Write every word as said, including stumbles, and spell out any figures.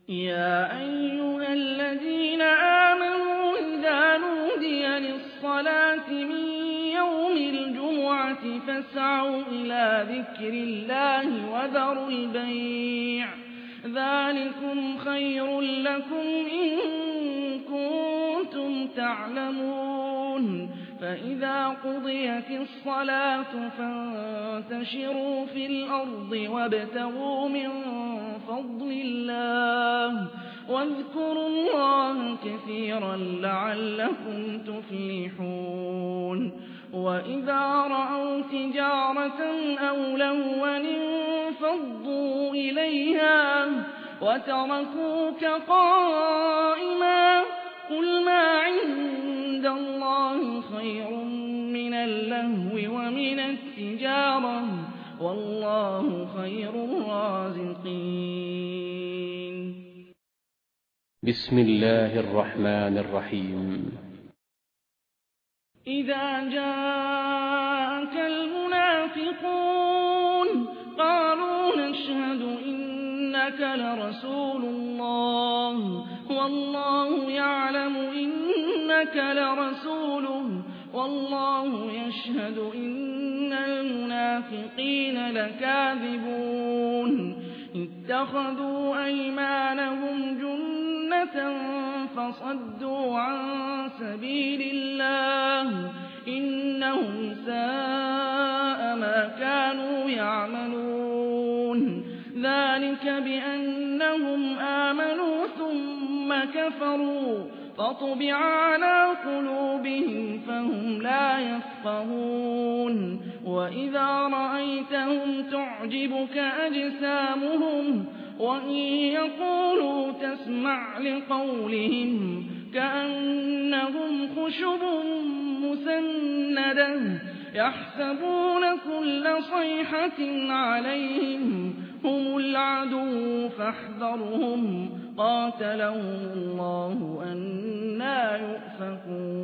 يَا أَيُّهَا الَّذِينَ آمَنُوا إِذَا نُودِيَ لِلصَّلَاةِ مِن يَوْمِ الْجُمُعَةِ فَاسْعَوْا إِلَىٰ ذِكْرِ اللَّهِ وَذَرُوا الْبَيْعَ ۚ ذَٰلِكُمْ خَيْرٌ لَّكُمْ إِن كُنتُمْ تَعْلَمُونَ. فَإِذَا قُضِيَتِ الصَّلَاةُ فَانتَشِرُوا فِي الْأَرْضِ وَابْتَغُوا مِن فَضْلِ اللَّهِ وَاذْكُرُوا اللَّهَ كَثِيرًا لَّعَلَّكُمْ تُفْلِحُونَ. وَإِذَا رَأَوْا تِجَارَةً أَوْ لَهْوًا انفَضُّوا إِلَيْهَا وَتَرَكُوكَ قَائِمًا ۚ قُلْ مَا عِندَ اللَّهِ خَيْرٌ مِّنَ اللَّهْوِ وَمِنَ التِّجَارَةِ ۚ وَاللَّهُ خَيْرُ الرَّازِقِينَ. بسم الله الرحمن الرحيم. إِذَا جَاءَكَ الْمُنَافِقُونَ قَالُوا نَشْهَدُ إِنَّكَ لَرَسُولُ اللَّهِ وَاللَّهُ يَعْلَمُ إِنَّكَ لَرَسُولُهُ وَاللَّهُ يَشْهَدُ إِنَّ الْمُنَافِقِينَ لَكَاذِبُونَ. اتَّخَذُوا أَيْمَانَهُمْ جُنَّةً فَصَدُّوا عَن سَبِيلِ اللَّهِ ۚ إِنَّهُمْ سَاءَ مَا كَانُوا يَعْمَلُونَ. ذَٰلِكَ بِأَنَّهُمْ آمَنُوا ثُمَّ كَفَرُوا فَطُبِعَ عَلَىٰ قُلُوبِهِمْ فَهُمْ لَا يَفْقَهُونَ. وَإِذَا رَأَيْتَهُمْ تُعْجِبُكَ أَجْسَامُهُمْ وَإِن يَقُولُوا تَسْمَعْ لِقَوْلِهِمْ كَأَنَّهُمْ خُشُبٌ مُّسَنَّدَةٌ يَحْسَبُونَ كُلَّ صَيْحَةٍ عَلَيْهِمْ هُمُ الْعَدُوُّ فَاحْذَرْهُمْ ۚ قَاتَلَهُمُ اللَّهُ أَنَّىٰ يُؤْفَكُونَ.